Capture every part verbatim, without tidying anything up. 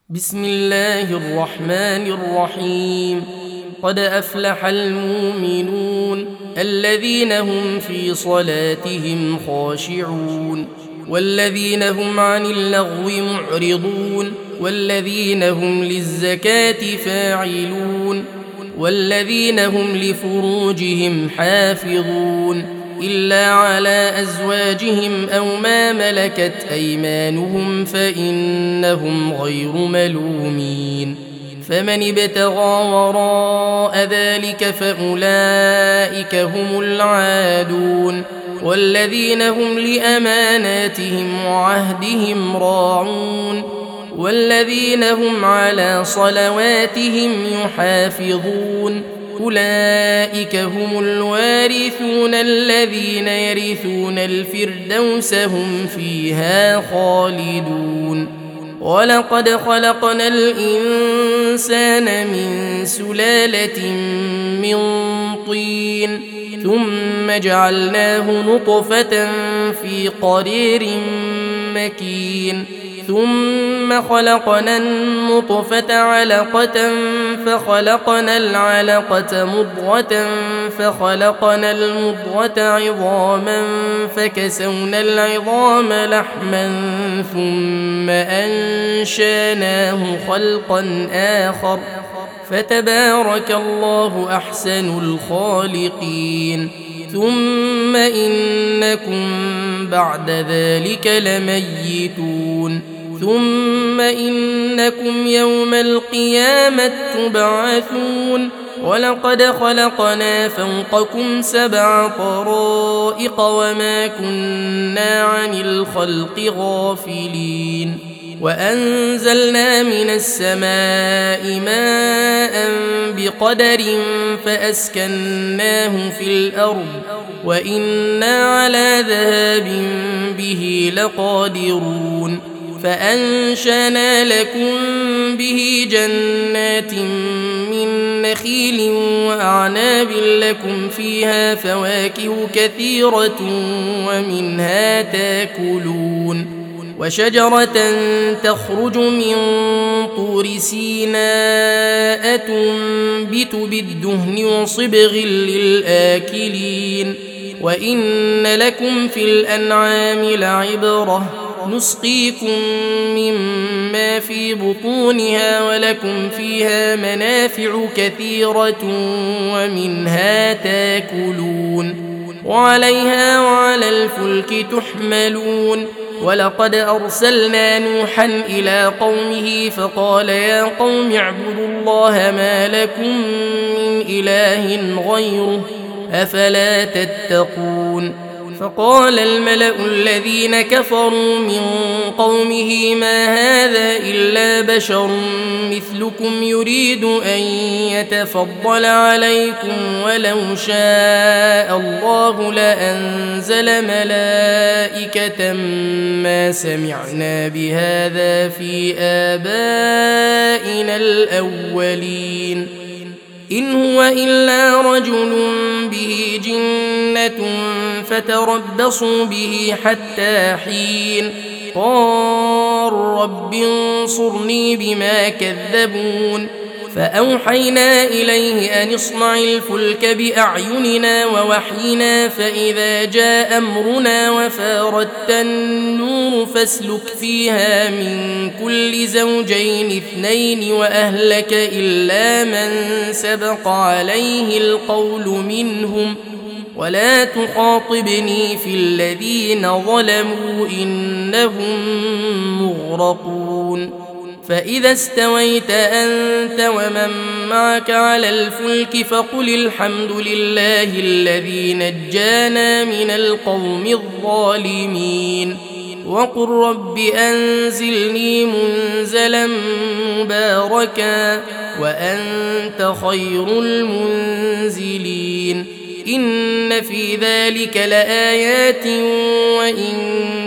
بسم الله الرحمن الرحيم. قد أفلح المؤمنون الذين هم في صلاتهم خاشعون والذين هم عن اللغو معرضون والذين هم للزكاة فاعلون والذين هم لفروجهم حافظون إلا على أزواجهم أو ما ملكت أيمانهم فإنهم غير ملومين. فمن ابتغى وراء ذلك فأولئك هم العادون والذين هم لأماناتهم وعهدهم راعون والذين هم على صلواتهم يحافظون. أولئك هم الوارثون الذين يرثون الفردوس هم فيها خالدون. ولقد خلقنا الإنسان من سلالة من طين ثم جعلناه نطفة في قرير مكين ثم خلقنا النطفة علقة فخلقنا العلقة مضغة فخلقنا المضغة عظاما فكسونا العظام لحما ثم أنشاناه خلقا آخر فتبارك الله أحسن الخالقين. ثم إنكم بعد ذلك لميتون ثم إنكم يوم القيامة تبعثون. ولقد خلقنا فوقكم سبع طرائق وما كنا عن الخلق غافلين وأنزلنا من السماء ماء بقدر فأسكناه في الأرض وإنا على ذهاب به لقادرون. فأنشأنا لكم به جنات من نخيل وأعناب لكم فيها فواكه كثيرة ومنها تاكلون وشجرة تخرج من طور سيناء تنبت بالدهن وصبغ للآكلين. وإن لكم في الأنعام لعبرة نسقيكم مما في بطونها ولكم فيها منافع كثيرة ومنها تاكلون وعليها وعلى الفلك تحملون. ولقد أرسلنا نوحا إلى قومه فقال يا قوم اعبدوا الله ما لكم من إله غيره أفلا تتقون. فقال الملأ الذين كفروا من قومه ما هذا إلا بشر مثلكم يريد أن يتفضل عليكم ولو شاء الله لأنزل ملائكة ما سمعنا بهذا في آبائنا الأولين إن هو إلا رجل به جنة فتربصوا به حتى حين. قال رب انصرني بما كذبون. فأوحينا إليه أن اصنع الفلك بأعيننا ووحينا فإذا جاء أمرنا وفاردت النور فاسلك فيها من كل زوجين اثنين وأهلك إلا من سبق عليه القول منهم ولا تخاطبني في الذين ظلموا إنهم مغرقون. فإذا استويت أنت ومن معك على الفلك فقل الحمد لله الذي نجانا من القوم الظالمين وقل رب أنزلني منزلا مباركا وأنت خير المنزلين. إن في ذلك لآيات وإن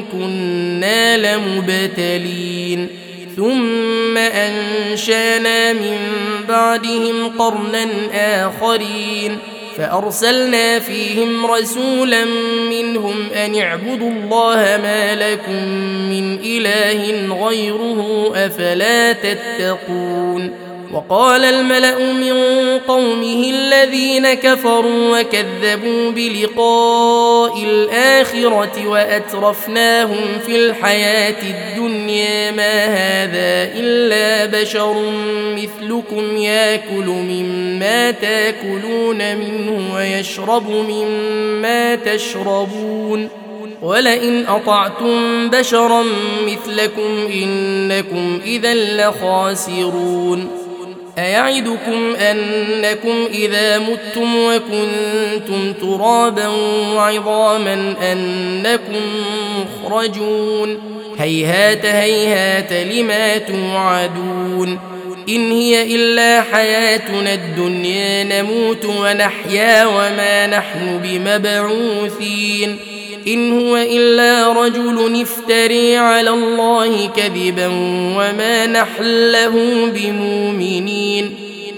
كنا لمبتلين. ثم أنشأنا من بعدهم قرنا آخرين فأرسلنا فيهم رسولا منهم أن اعبدوا الله ما لكم من إله غيره أفلا تتقون وقال الملأ من قومه الذين كفروا وكذبوا بلقاء الآخرة وأترفناهم في الحياة الدنيا ما هذا إلا بشر مثلكم يأكل مما تأكلون منه ويشرب مما تشربون ولئن أطعتم بشرا مثلكم إنكم إذا لخاسرون أيعدكم أنكم إذا متم وكنتم ترابا وعظاما أنكم مخرجون هيهات هيهات لما توعدون إن هي إلا حياتنا الدنيا نموت ونحيا وما نحن بمبعوثين إن هو إلا رجل افتري على الله كذبا وما نحن له بمؤمنين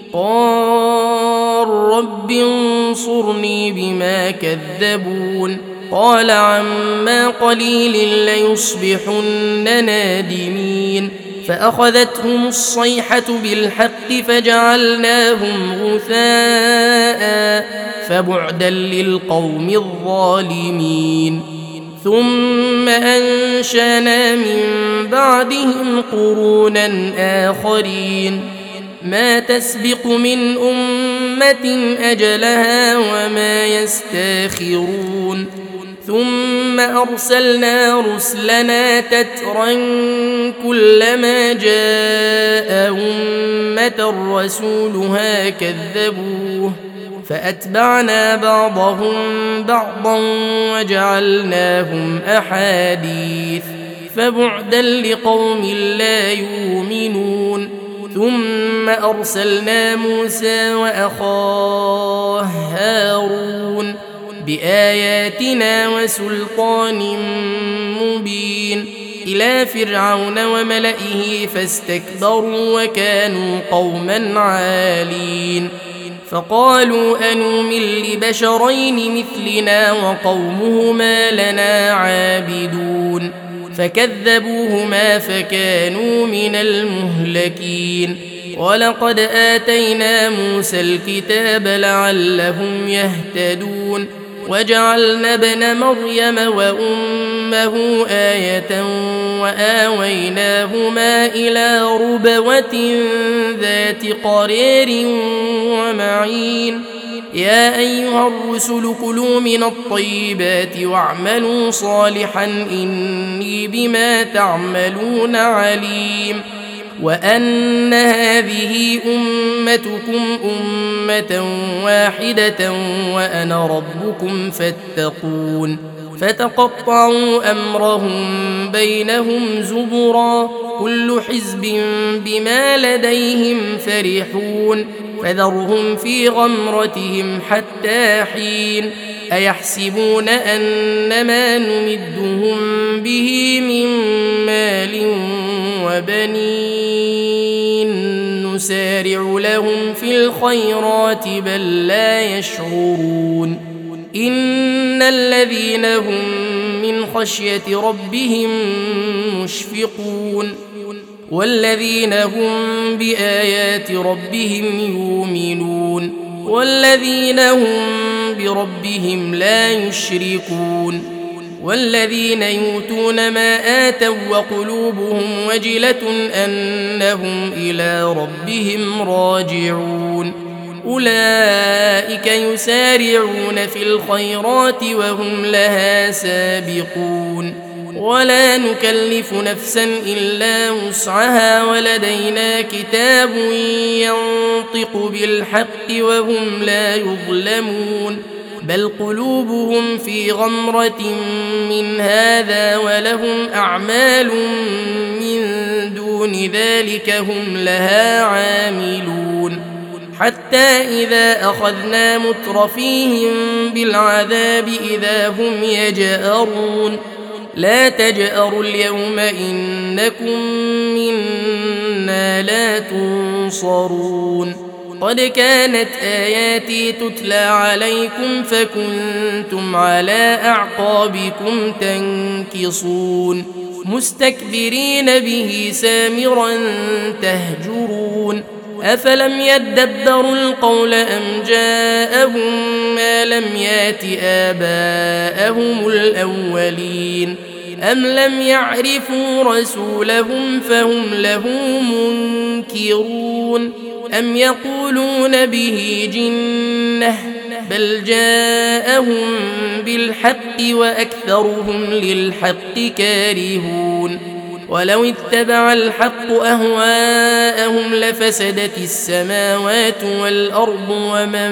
قال رب انصرني بما كذبون قال عما قليل ليصبحن نادمين فأخذتهم الصيحة بالحق فجعلناهم غثاء فبعدا للقوم الظالمين ثم أنشأنا من بعدهم قرونا آخرين ما تسبق من أمة أجلها وما يستاخرون ثم أرسلنا رسلنا تترا كلما جاء أمة رسولها كذبوه فأتبعنا بعضهم بعضا وجعلناهم أحاديث فبعدا لقوم لا يؤمنون ثم أرسلنا موسى وأخاه هارون بآياتنا وسلطان مبين إلى فرعون وملئه فاستكبروا وكانوا قوما عالين فقالوا أنؤمن لبشرين مثلنا وقومهما لنا عابدون فكذبوهما فكانوا من المهلكين ولقد آتينا موسى الكتاب لعلهم يهتدون وجعلنا ابن مريم وأمه آية وآويناهما إلى ربوة ذات قرار ومعين يا أيها الرسل كلوا من الطيبات واعملوا صالحا إني بما تعملون عليم وأن هذه أمتكم أمة واحدة وأنا ربكم فاتقون فتقطعوا أمرهم بينهم زبرا كل حزب بما لديهم فرحون فذرهم في غمرتهم حتى حين أيحسبون أنما نمدهم به من مال وبنين نسارع لهم في الخيرات بل لا يشعرون إن الذين هم من خشية ربهم مشفقون والذين هم بآيات ربهم يؤمنون والذين هم بربهم لا يشركون والذين يؤتون ما آتوا وقلوبهم وجلة أنهم إلى ربهم راجعون أولئك يسارعون في الخيرات وهم لها سابقون ولا نكلف نفسا إلا وسعها ولدينا كتاب ينطق بالحق وهم لا يظلمون بل قلوبهم في غمرة من هذا ولهم أعمال من دون ذلك هم لها عاملون حتى إذا أخذنا مترفيهم بالعذاب إذا هم يجأرون لا تجأروا اليوم إنكم منا لا تنصرون قد كانت آياتي تتلى عليكم فكنتم على أعقابكم تنكصون مستكبرين به سامرا تهجرون أفلم يدبروا القول أم جاءهم ما لم يات آباءهم الأولين أم لم يعرفوا رسولهم فهم له منكرون أم يقولون به جنة بل جاءهم بالحق وأكثرهم للحق كارهون ولو اتبع الحق أهواءهم لفسدت السماوات والأرض ومن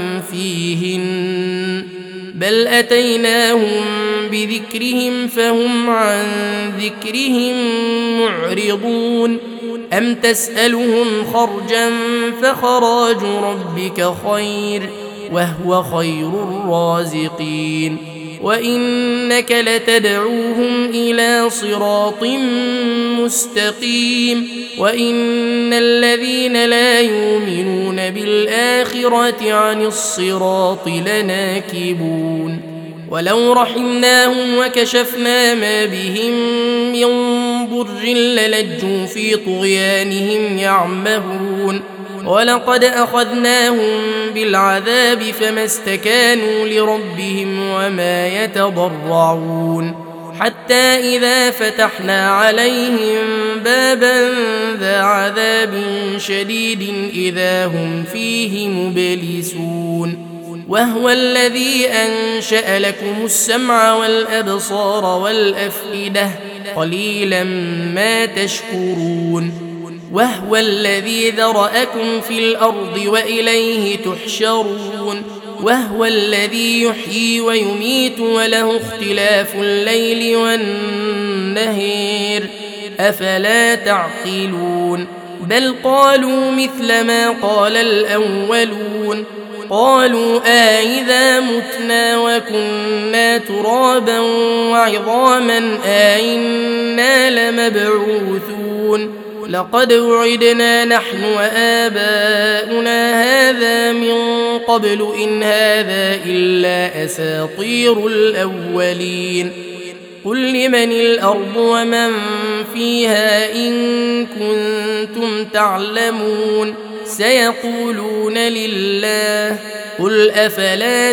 فيهن بل أتيناهم بذكرهم فهم عن ذكرهم معرضون أم تسألهم خرجا فخراج ربك خير وهو خير الرازقين وإنك لتدعوهم إلى صراط مستقيم وإن الذين لا يؤمنون بالآخرة عن الصراط لناكبون ولو رحمناهم وكشفنا ما بهم من ضر للجوا في طغيانهم يعمهون ولقد أخذناهم بالعذاب فما استكانوا لربهم وما يتضرعون حتى إذا فتحنا عليهم بابا ذا عذاب شديد إذا هم فيه مبلسون وهو الذي أنشأ لكم السمع والأبصار والأفئدة قليلا ما تشكرون وهو الذي ذرأكم في الأرض وإليه تحشرون وهو الذي يحيي ويميت وله اختلاف الليل والنهار أفلا تعقلون بل قالوا مثل ما قال الأولون قالوا آئذا متنا وكنا ترابا وعظاما آئنا لمبعوثون لقد وعدنا نحن وآباؤنا هذا من قبل إن هذا إلا أساطير الأولين قل لمن الأرض ومن فيها إن كنتم تعلمون سيقولون لله قل أفلا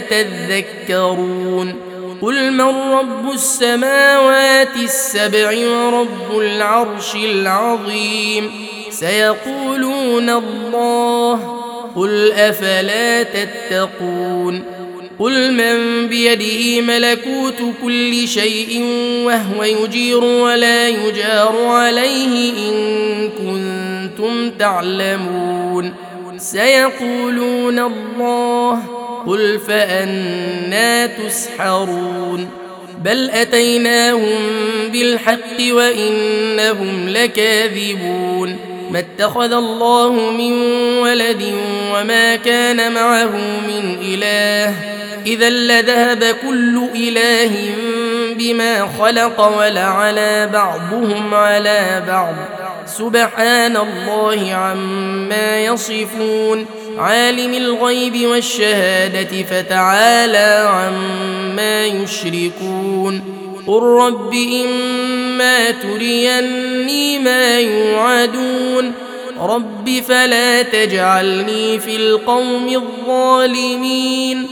تذكرون قل من رب السماوات السبع ورب العرش العظيم سيقولون الله قل أفلا تتقون قل من بيده ملكوت كل شيء وهو يجير ولا يجار عليه إن كنتم تعلمون سيقولون الله قل فأنى تسحرون بل أتيناهم بالحق وإنهم لكاذبون ما اتخذ الله من ولد وما كان معه من إله إذا لذهب كل إله بما خلق ولعلى بعضهم على بعض سبحان الله عما يصفون عالم الغيب والشهادة فتعالى عما يشركون قل رب إما تريني ما يوعدون رب فلا تجعلني في القوم الظالمين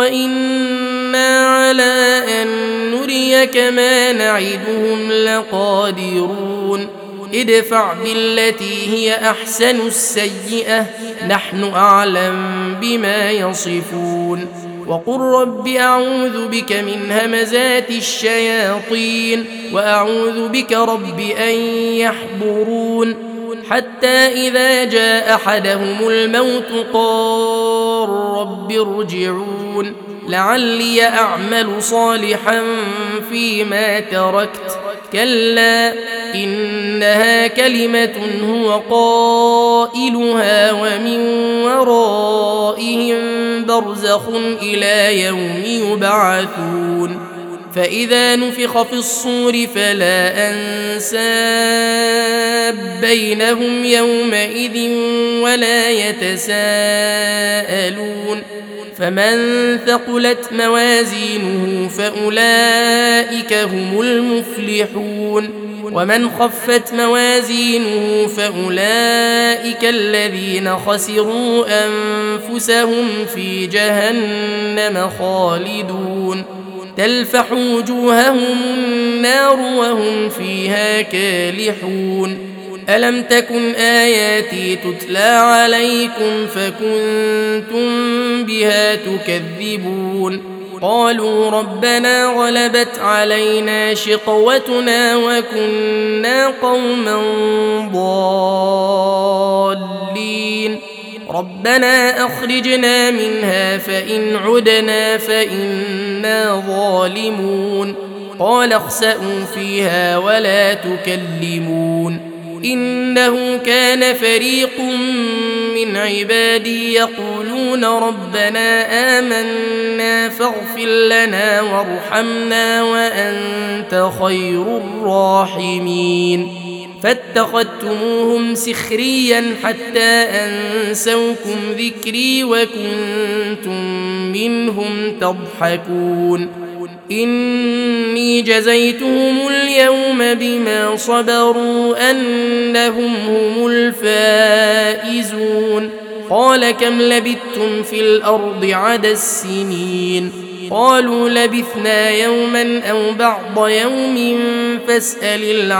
وإنا على أن نريك ما نعدهم لقادرون ادفع بالتي هي أحسن السيئة نحن أعلم بما يصفون وقل رب أعوذ بك من همزات الشياطين وأعوذ بك رب أن يحضرون حتى إذا جاء أحدهم الموت قال رب ارجعون لعلي أعمل صالحا فيما تركت كلا إنها كلمة هو قائلها ومن ورائهم برزخ إلى يوم يبعثون فإذا نفخ في الصور فلا أنساب بينهم يومئذ ولا يتساءلون فمن ثقلت موازينه فأولئك هم المفلحون ومن خفت موازينه فأولئك الذين خسروا أنفسهم في جهنم خالدون تلفح وجوههم النار وهم فيها كالحون ألم تكن آياتي تتلى عليكم فكنتم بها تكذبون قالوا ربنا غلبت علينا شقوتنا وكنا قوما ضالين ربنا أخرجنا منها فإن عدنا فإنا ظالمون قال اخسئوا فيها ولا تكلمون إنه كان فريق من عبادي يقولون ربنا آمنا فاغفر لنا وارحمنا وأنت خير الراحمين فاتخذتموهم سخريا حتى أنسوكم ذكري وكنتم منهم تضحكون إني جزيتهم اليوم بما صبروا أنهم هم الفائزون قال كم لبثتم في الأرض عدد السنين قالوا لبثنا يوما أو بعض يوم فاسأل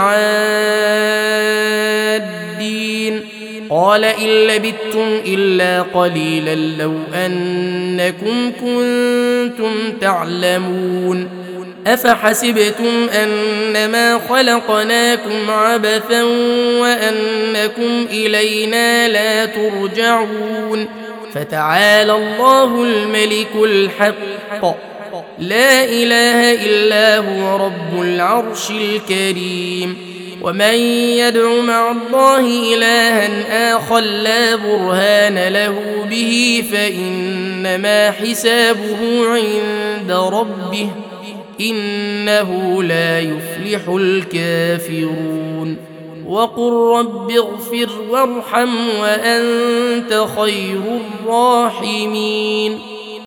العادين قال إن لبثتم إلا قليلا لو أنكم كنتم تعلمون أفحسبتم أنما خلقناكم عبثا وأنكم إلينا لا ترجعون فتعالى الله الملك الحق لا إله إلا هو رب العرش الكريم ومن يدع مع الله إلها آخر لا برهان له به فإنما حسابه عند ربه إنه لا يفلح الكافرون وقل رب اغفر وارحم وأنت خير الراحمين